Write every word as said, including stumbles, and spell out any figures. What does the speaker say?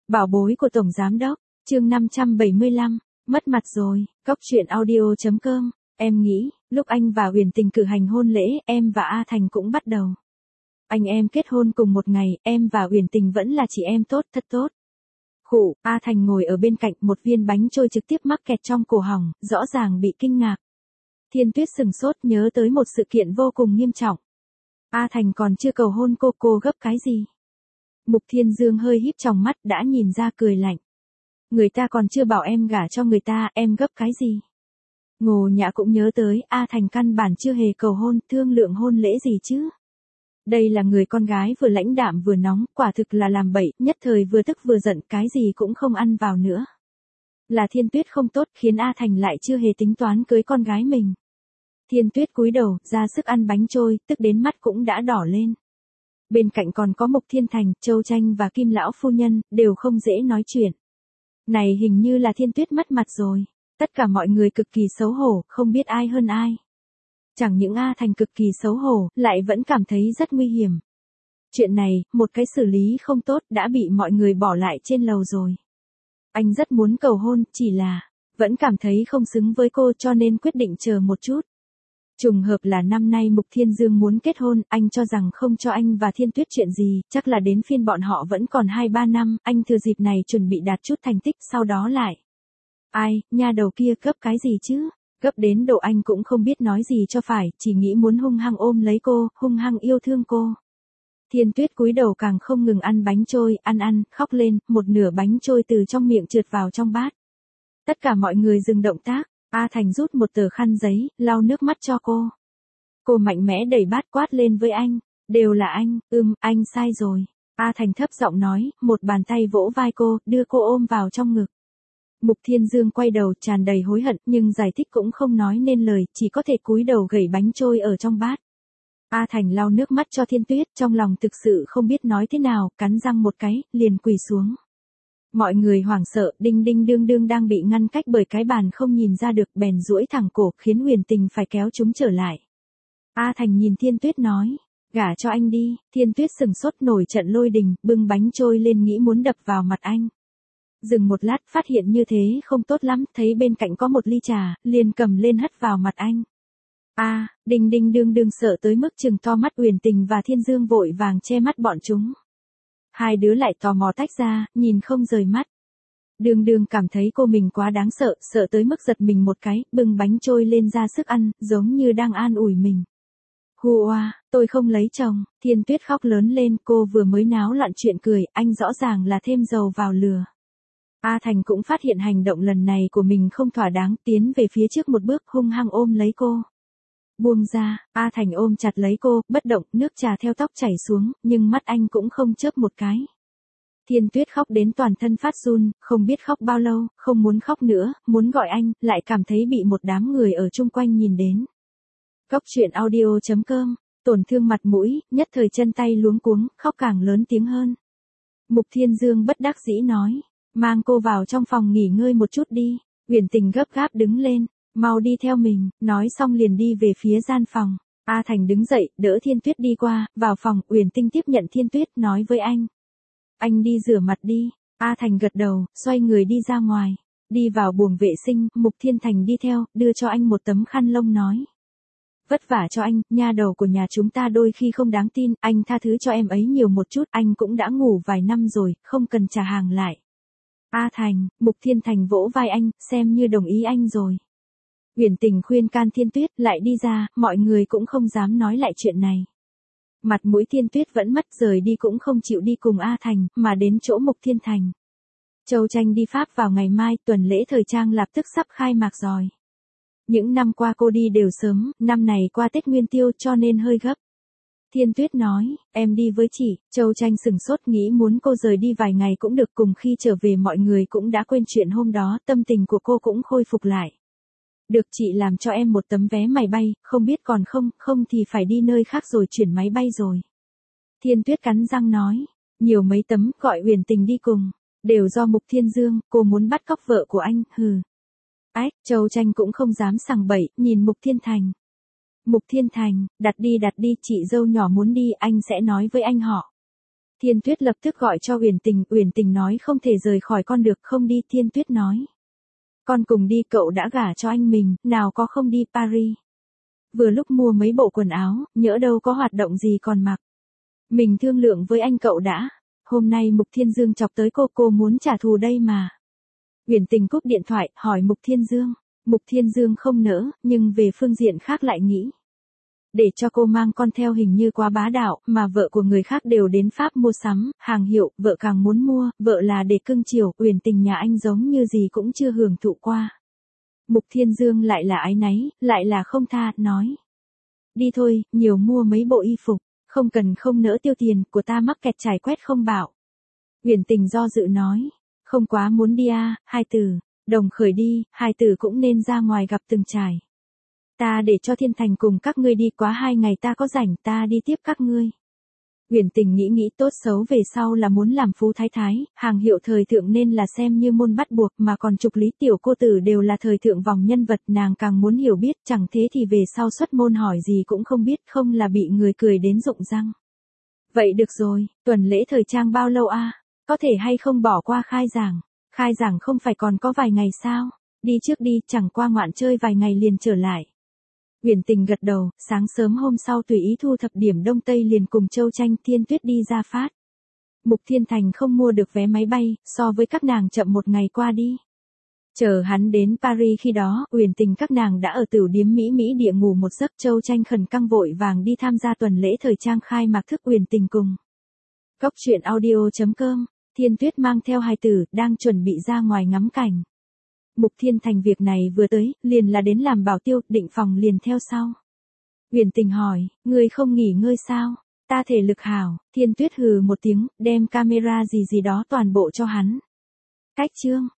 Bảo bối của Tổng Giám Đốc, chương năm trăm bảy mươi lăm, mất mặt rồi, cóc truyện audio chấm com, em nghĩ, lúc anh và Huyền Tình cử hành hôn lễ, em và A Thành cũng bắt đầu. Anh em kết hôn cùng một ngày, em và Huyền Tình vẫn là chị em tốt, thật tốt. Khụ, A Thành ngồi ở bên cạnh, một viên bánh trôi trực tiếp mắc kẹt trong cổ họng, rõ ràng bị kinh ngạc. Thiên Tuyết sừng sốt nhớ tới một sự kiện vô cùng nghiêm trọng. A Thành còn chưa cầu hôn cô, cô gấp cái gì? Mục Thiên Dương hơi híp tròng mắt đã nhìn ra cười lạnh. Người ta còn chưa bảo em gả cho người ta, em gấp cái gì? Ngô Nhã cũng nhớ tới, A Thành căn bản chưa hề cầu hôn, thương lượng hôn lễ gì chứ? Đây là người con gái vừa lãnh đạm vừa nóng, quả thực là làm bậy, nhất thời vừa tức vừa giận, cái gì cũng không ăn vào nữa. Là Thiên Tuyết không tốt, khiến A Thành lại chưa hề tính toán cưới con gái mình. Thiên Tuyết cúi đầu, ra sức ăn bánh trôi, tức đến mắt cũng đã đỏ lên. Bên cạnh còn có Mục Thiên Thành, Châu Tranh và Kim Lão Phu Nhân, đều không dễ nói chuyện. Này hình như là Thiên Tuyết mất mặt rồi. Tất cả mọi người cực kỳ xấu hổ, không biết ai hơn ai. Chẳng những A Thành cực kỳ xấu hổ, lại vẫn cảm thấy rất nguy hiểm. Chuyện này, một cái xử lý không tốt đã bị mọi người bỏ lại trên lầu rồi. Anh rất muốn cầu hôn, chỉ là, vẫn cảm thấy không xứng với cô cho nên quyết định chờ một chút. Trùng hợp là năm nay Mục Thiên Dương muốn kết hôn, anh cho rằng không cho anh và Thiên Tuyết chuyện gì, chắc là đến phiên bọn họ vẫn còn hai ba năm, anh thừa dịp này chuẩn bị đạt chút thành tích sau đó lại. Ai, nha đầu kia gấp cái gì chứ? Gấp đến độ anh cũng không biết nói gì cho phải, chỉ nghĩ muốn hung hăng ôm lấy cô, hung hăng yêu thương cô. Thiên Tuyết cúi đầu càng không ngừng ăn bánh trôi, ăn ăn, khóc lên, một nửa bánh trôi từ trong miệng trượt vào trong bát. Tất cả mọi người dừng động tác, A Thành rút một tờ khăn giấy, lau nước mắt cho cô. Cô mạnh mẽ đẩy bát quát lên với anh, đều là anh, ừm, anh sai rồi. A Thành thấp giọng nói, một bàn tay vỗ vai cô, đưa cô ôm vào trong ngực. Mục Thiên Dương quay đầu tràn đầy hối hận nhưng giải thích cũng không nói nên lời, chỉ có thể cúi đầu gẩy bánh trôi ở trong bát. A Thành lau nước mắt cho Thiên Tuyết, trong lòng thực sự không biết nói thế nào, cắn răng một cái, liền quỳ xuống. Mọi người hoảng sợ, Đinh Đinh Đương Đương đang bị ngăn cách bởi cái bàn không nhìn ra được, bèn duỗi thẳng cổ, khiến Huyền Tình phải kéo chúng trở lại. A Thành nhìn Thiên Tuyết nói, gả cho anh đi. Thiên Tuyết sừng sốt nổi trận lôi đình, bưng bánh trôi lên nghĩ muốn đập vào mặt anh. Dừng một lát, phát hiện như thế không tốt lắm, thấy bên cạnh có một ly trà, liền cầm lên hất vào mặt anh. A, à, Đinh Đinh Đương Đương sợ tới mức trừng to mắt, Huyền Tình và Thiên Dương vội vàng che mắt bọn chúng. Hai đứa lại tò mò tách ra, nhìn không rời mắt. Đương Đương cảm thấy cô mình quá đáng sợ, sợ tới mức giật mình một cái, bưng bánh trôi lên ra sức ăn, giống như đang an ủi mình. Hù oa, tôi không lấy chồng. Thiên Tuyết khóc lớn lên, cô vừa mới náo loạn chuyện cười, anh rõ ràng là thêm dầu vào lửa. A Thành cũng phát hiện hành động lần này của mình không thỏa đáng, tiến về phía trước một bước, hung hăng ôm lấy cô. Buông ra, A Thành ôm chặt lấy cô, bất động, nước trà theo tóc chảy xuống, nhưng mắt anh cũng không chớp một cái. Thiên Tuyết khóc đến toàn thân phát run, không biết khóc bao lâu, không muốn khóc nữa, muốn gọi anh, lại cảm thấy bị một đám người ở chung quanh nhìn đến. Cóc truyện audio chấm com, tổn thương mặt mũi, nhất thời chân tay luống cuống, khóc càng lớn tiếng hơn. Mục Thiên Dương bất đắc dĩ nói, mang cô vào trong phòng nghỉ ngơi một chút đi. Huyền Tình gấp gáp đứng lên, mau đi theo mình, nói xong liền đi về phía gian phòng. A Thành đứng dậy, đỡ Thiên Tuyết đi qua, vào phòng, Huyền Tinh tiếp nhận Thiên Tuyết, nói với anh. Anh đi rửa mặt đi. A Thành gật đầu, xoay người đi ra ngoài. Đi vào buồng vệ sinh, Mục Thiên Thành đi theo, đưa cho anh một tấm khăn lông nói. Vất vả cho anh, nha đầu của nhà chúng ta đôi khi không đáng tin, anh tha thứ cho em ấy nhiều một chút, anh cũng đã ngủ vài năm rồi, không cần trả hàng lại. A Thành, Mục Thiên Thành vỗ vai anh, xem như đồng ý anh rồi. Huyền Tình khuyên can Thiên Tuyết, lại đi ra, mọi người cũng không dám nói lại chuyện này. Mặt mũi Thiên Tuyết vẫn mất, rời đi cũng không chịu đi cùng A Thành, mà đến chỗ Mục Thiên Thành. Châu Tranh đi Pháp vào ngày mai, tuần lễ thời trang lập tức sắp khai mạc rồi. Những năm qua cô đi đều sớm, năm này qua Tết Nguyên Tiêu cho nên hơi gấp. Thiên Tuyết nói, em đi với chị. Châu Tranh sừng sốt nghĩ muốn cô rời đi vài ngày cũng được, cùng khi trở về mọi người cũng đã quên chuyện hôm đó, tâm tình của cô cũng khôi phục lại. Được, chị làm cho em một tấm vé máy bay, không biết còn không, không thì phải đi nơi khác rồi chuyển máy bay rồi. Thiên Tuyết cắn răng nói, nhiều mấy tấm, gọi Huyền Tình đi cùng, đều do Mục Thiên Dương, cô muốn bắt cóc vợ của anh, hừ. Ách, Châu Tranh cũng không dám sằng bậy, nhìn Mục Thiên Thành. Mục Thiên Thành, đặt đi đặt đi, chị dâu nhỏ muốn đi, anh sẽ nói với anh họ. Thiên Tuyết lập tức gọi cho Uyển Tình, Uyển Tình nói không thể rời khỏi con được, không đi. Thiên Tuyết nói, con cùng đi, cậu đã gả cho anh mình, nào có không đi Paris. Vừa lúc mua mấy bộ quần áo, nhỡ đâu có hoạt động gì còn mặc. Mình thương lượng với anh cậu đã, hôm nay Mục Thiên Dương chọc tới cô, cô muốn trả thù đây mà. Uyển Tình cúp điện thoại, hỏi Mục Thiên Dương. Mục Thiên Dương không nỡ, nhưng về phương diện khác lại nghĩ. Để cho cô mang con theo hình như quá bá đạo, mà vợ của người khác đều đến Pháp mua sắm, hàng hiệu, vợ càng muốn mua, vợ là để cưng chiều, Uyển Tình nhà anh giống như gì cũng chưa hưởng thụ qua. Mục Thiên Dương lại là áy náy, lại là không tha, nói. Đi thôi, nhiều mua mấy bộ y phục, không cần không nỡ tiêu tiền, của ta mắc kẹt trải quét không bảo. Uyển Tình do dự nói, không quá muốn đi à, hai từ, đồng khởi đi, hai từ cũng nên ra ngoài gặp từng trải. Ta để cho Thiên Thành cùng các ngươi đi, quá hai ngày ta có rảnh, ta đi tiếp các ngươi. Uyển Tình nghĩ nghĩ tốt xấu về sau là muốn làm phú thái thái, hàng hiệu thời thượng nên là xem như môn bắt buộc, mà còn Trục Lý tiểu cô tử đều là thời thượng vòng nhân vật, nàng càng muốn hiểu biết, chẳng thế thì về sau xuất môn hỏi gì cũng không biết, không là bị người cười đến rụng răng. Vậy được rồi, tuần lễ thời trang bao lâu a? Có thể hay không bỏ qua khai giảng? Khai giảng không phải còn có vài ngày sao? Đi trước đi, chẳng qua ngoạn chơi vài ngày liền trở lại. Uyển Tình gật đầu, sáng sớm hôm sau tùy ý thu thập điểm Đông Tây liền cùng Châu Tranh, Thiên Tuyết đi ra phát. Mục Thiên Thành không mua được vé máy bay, so với các nàng chậm một ngày qua đi. Chờ hắn đến Paris khi đó, Uyển Tình các nàng đã ở tửu điếm Mỹ Mỹ địa ngủ một giấc. Châu Tranh khẩn căng vội vàng đi tham gia tuần lễ thời trang khai mạc thức Uyển Tình cùng. Cốc truyện audio chấm com, Thiên Tuyết mang theo hài tử, đang chuẩn bị ra ngoài ngắm cảnh. Mục Thiên Thành việc này vừa tới, liền là đến làm bảo tiêu, Định Phòng liền theo sau. Uyển Tình hỏi, ngươi không nghỉ ngơi sao? Ta thể lực hảo. Thiên Tuyết hừ một tiếng, đem camera gì gì đó toàn bộ cho hắn. Cách chương.